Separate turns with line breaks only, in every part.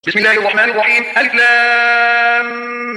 بسم الله الرحمن الرحيم. ألف لام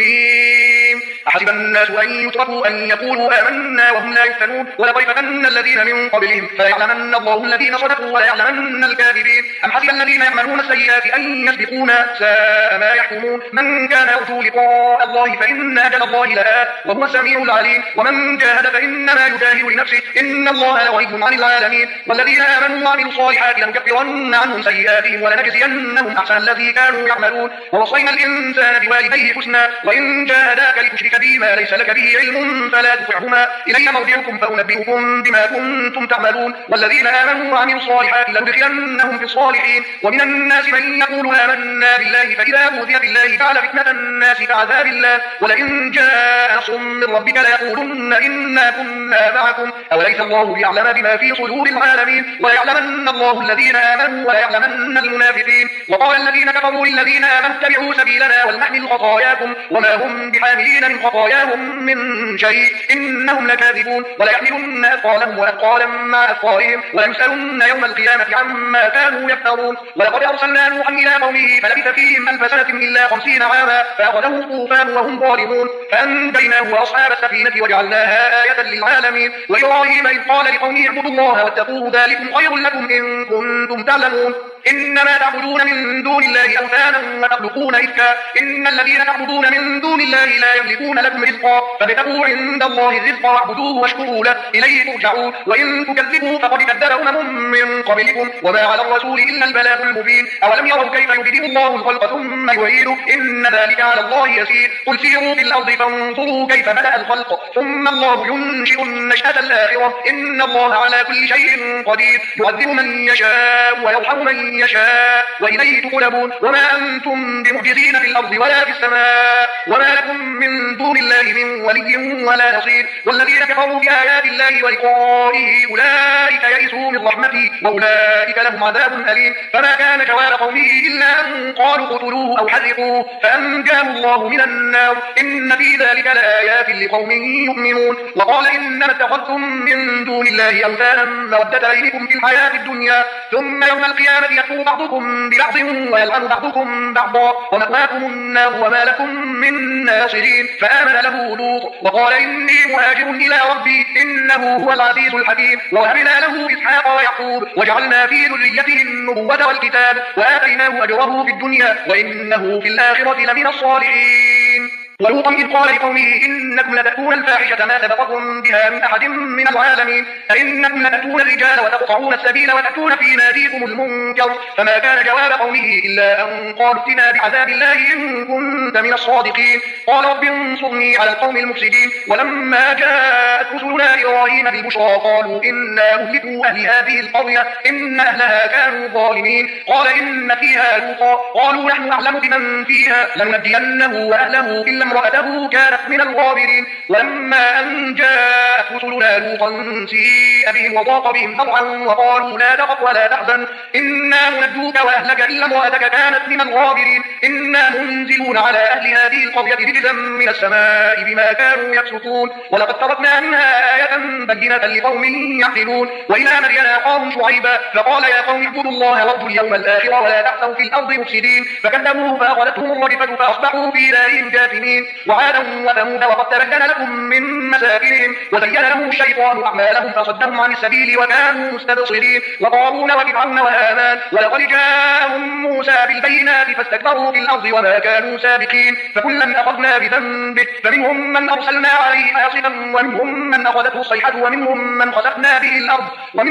ميم. أحسب الناس أن يتركوا أن يقولوا آمنا وهم لا يفتنون ولقد فتنا الذين من قبلهم فليعلمن الله الذين صدقوا وليعلمن الكاذبين. أم حسب الذين يعملون السيئات أن يسبقونا ساء ما يحكمون. من كان يرجو لقاء الله فإن أجل الله لآت وهو السميع العليم. ومن جاهد فإنما يجاهد لنفسه إن الله لغني عن العالمين. والذين آمنوا وعملوا الصالحات لنكفرن عنهم سيئاتهم ولنجزينهم أحسن الذي كانوا يعملون. ووصينا الإنسان بوالديه حسنا وإن جاهداك لتشرك بي ما ليس لك به علم فلا تطعهما إلي مرجعكم فأنبئكم بما كنتم تعملون. والذين آمنوا وعملوا الصالحات لندخلنهم في الصالحين. ومن الناس من يقول آمنا بالله فإذا أوذي بالله جعل فتنة الناس كعذاب الله ولئن جاء نصر من ربك ليقولن إنا كنا معكم أوليس الله ليعلم بما في صدور العالمين. وليعلمن الله الذين آمنوا وليعلمن المنافقين. وقال الذين كفروا للذين آمنوا اتبعوا سبيلنا ولنحمل خطاياكم وما هم بحاملين من خطاياهم من شيء إنهم لكاذبون. وليحملن أثقالهم وأثقالا مع أثقالهم وليسألن يوم القيامة عما كانوا يفترون. ولقد أرسلنا نوحا إلى قومه فلبث فيهم 1000 سنة إلا 50 عاما فأخذهم الطوفان وهم ظالمون فأنجيناه وأصحاب السفينة وجعلناها آية للعالمين. وإبراهيم إذ قال لقومه اعبدوا الله واتقوه ذلكم خير لكم إن كنتم تعلمون. إنما تعبدون من دون الله أوثانا وتخلقون إفكا إن الذين تعبدون من دون الله لا يملكون لكم رزقا فابتغوا عند الله الرزق واعبدوه واشكروا له إليه ترجعون. وإن تكذبوا فقد كذب أمم من قبلكم وما على الرسول إلا البلاغ المبين. أولم يروا كيف يبدئ الله الخلق ثم يعيده إن ذلك على الله يسير. قل سيروا في الأرض فانظروا كيف بدأ الخلق ثم الله ينشئ النشأة الآخرة إن الله على كل شيء قدير يعذب من يشاء ويرحم من يشاء وإليه تقلبون. وما أنتم بمعجزين في الأرض ولا في السماء وما لكم من دون الله من ولي ولا نصير. والذين كفروا بآيات الله ولقائه أولئك يئسوا من رحمته وأولئك لهم عذاب أليم. فما كان جواب قومه إلا أن قالوا اقتلوه أو حرقوه فأنجاه الله من النار إن في ذلك لآيات لقوم يؤمنون. وقال إنما اتخذتم من دون الله أوثانا مودة بينكم في الحياة الدنيا ثم يوم القيامة يكفر بعضكم ببعض ويلعن بعضكم بعضا ومأواكم النار وما لكم من ناصرين. فآمن له لوط وقال إني مهاجر إلى ربي إنه هو العزيز الحكيم. ووهبنا له إسحاق ويعقوب وجعلنا في ذريته النبوة والكتاب وآتيناه أجره في الدنيا وإنه في الآخرة لمن الصالحين. ولوطا إذ قال لقومه إنكم لتأتون الفاحشة ما سبقكم بها من أحد من العالمين أئنكم لتأتون الرجال وتقطعون السبيل وتأتون في ناديكم المنكر. فما كان جواب قومه إلا أن قالوا ائتنا بعذاب الله إن كنت من الصادقين. قال رب انصرني على القوم المفسدين. ولما جاءت رسلنا إبراهيم بالبشرى قالوا إنا مهلكوا أهل هذه القرية إن أهلها كانوا ظالمين. قال إن فيها لوطا قالوا نحن أعلم بمن فيها لننجينه وأهله إلا امرأته كانت من الغابرين. ولما أن جاءت رسلنا لوطا سيء بهم وضاق بهم ذرعا وقالوا لا تخف ولا تحزن إنا منجوك وأهلك إلا امرأتك كانت من الغابرين إنا منزلون على أهل هذه القرية رجزا من السماء بما كانوا يفسقون. ولقد تركنا منها آية بينة لقوم يعقلون. وإلى مدين أخاهم شعيبا فقال يا قوم اعبدوا الله وارجوا اليوم الآخر ولا تحسوا في الأرض مفسدين فكذبوه فأخذتهم الرجفة فأصبحوا في دارهم جاثمين. وعادا وثمود وقد تبين لكم من مساكنهم وزين لهم الشيطان أعمالهم فصدهم عن السبيل وكانوا مستبصرين. وقارون وفرعون وهامان ولقد جاءهم موسى بالبينات فاستكبروا في الأرض وما كانوا سابقين. فكلا أخذنا بذنبه فمنهم من أرسلنا عليه حاصبا ومنهم من أخذته الصيحة ومنهم من خسفنا به الأرض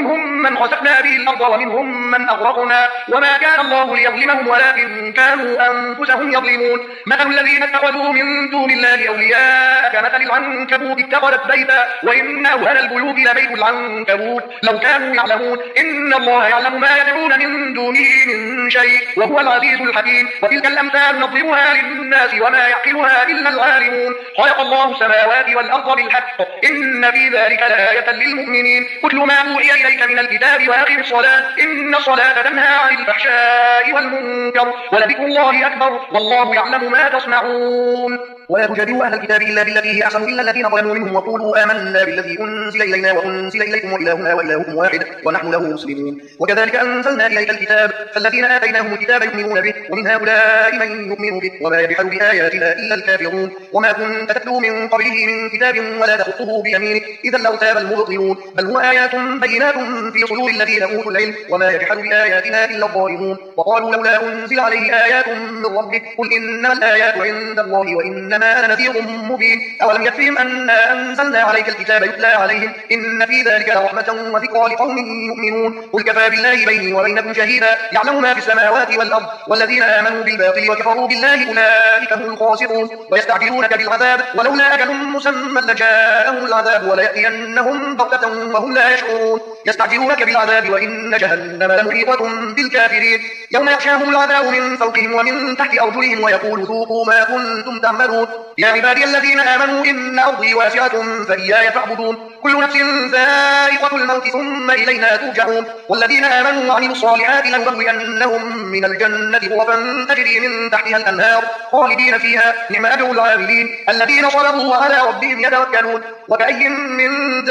ومنهم من أغرقنا وما كان الله ليظلمهم ولكن كانوا أنفسهم يظلمون. مثل الذين اتخذوا من دون الله أولياء كمثل العنكبوت اتخذت بيتا وإن أوهن البيوت لبيت العنكبوت لو كانوا يعلمون إن الله يعلم ما يدعون من دونه من شيء وهو العزيز الحكيم. وتلك الأمثال نضربها للناس وما يعقلها إلا العالمون. خلق الله السماوات والأرض بالحق إن في ذلك لآية للمؤمنين. اتل ما أوحي إليك من الكتاب وأقم الصلاة إن الصلاة تنهى عن الفحشاء والمنكر ولذكر الله أكبر والله يعلم ما تصنعون. ولا تجادلوا أهل الكتاب إلا بالتي هي أحسن إلا الذين ظلموا منهم وقولوا آمنا بالذي أنزل إلينا وأنزل إليكم وإلهنا وإلهكم واحد ونحن له مسلمون. وكذلك أنزلنا إليك الكتاب فالذين آتيناهم الكتاب يؤمنون به ومن هؤلاء من يؤمن به وما يجحد بآياتنا إلا الكافرون. وما كنت تتلو من قبله من كتاب ولا تخطه بيمينك إذا لارتاب المبطلون بل هو آيات بينات في صدور الذين أوتوا العلم وما يجحد بآياتنا إلا الظالمون. وقالوا لولا أنزل عليه آيات من ربه قل إنما الآيات عند الله وإنما أنا نذير مبين. أولم يكفهم أنا أنزلنا عليك الكتاب يتلى عليهم إن في ذلك لرحمة وذكرى لقوم يؤمنون. قل كفى بالله بيني وبينكم شهيدا يعلم ما في السماوات والأرض والذين آمنوا بالباطل وكفروا بالله أولئك هم الخاسرون. ويستعجلونك بالعذاب ولولا أجل مسمى لجاءهم العذاب وليأتينهم بغتة وهم لا يشعرون. يستعجلونك بالعذاب وإن جهنم لمحيطة بالكافرين يوم يغشاهم العذاب من فوقهم ومن تحت أرجلهم ويقول ذوقوا ما كنتم تعملون. يا عبادي الذين آمنوا إن أرضي واسعة فإياي فاعبدون. كل نفس ذائقة الموت ثم إلينا ترجعون. والذين آمنوا وعملوا الصالحات لنبوئنهم من الجنة غرفا تجري من تحتها الأنهار خالدين فيها نعم أجر العاملين الذين صبروا وعلى ربهم يتوكلون. وكأي من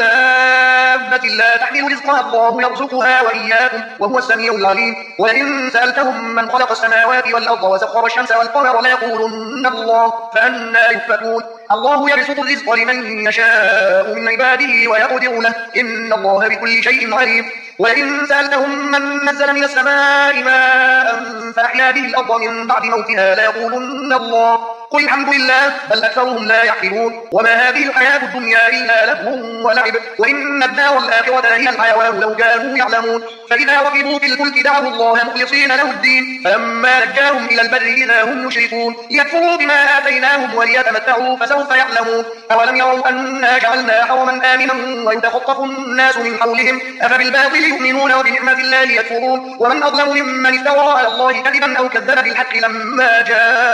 دابة لا تحمل رزقها الله يرزقها وإياكم وهو السميع العليم. ولئن سألتهم من خلق السماوات والأرض وسخر الشمس والقمر ليقولن الله فأنى يؤفكون. الله يبسط الرزق لمن يشاء من عباده ويقدر له إن الله بكل شيء عليم. ولئن سألتهم من نزل من السماء ماء فأحيا به الأرض من بعد موتها ليقولن الله قل الحمد لله بل أكثرهم لا يعقلون. وما هذه الحياة الدنيا إلا لهو ولعب وإن الدار الآخرة هي الحيوان لو كانوا يعلمون. فإذا ركبوا في الفلك دعوا الله مخلصين له الدين فلما نجاهم إلى البر إذا هم يشركون ليكفروا بما آتيناهم وليتمتعوا فسوف يعلمون. أولم يروا أنا جعلنا حرما آمنا ويتخطف الناس من حولهم أفبالباطل يؤمنون وبنعمة الله يكفرون. ومن أظلم ممن افترى على الله كذبا أو كذب بالحق لما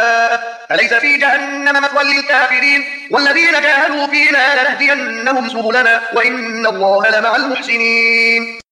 جاء أليس في جهنم مثوى للكافرين. والذين جاهدوا فينا لنهدينهم سبلنا وإن الله لمع المحسنين.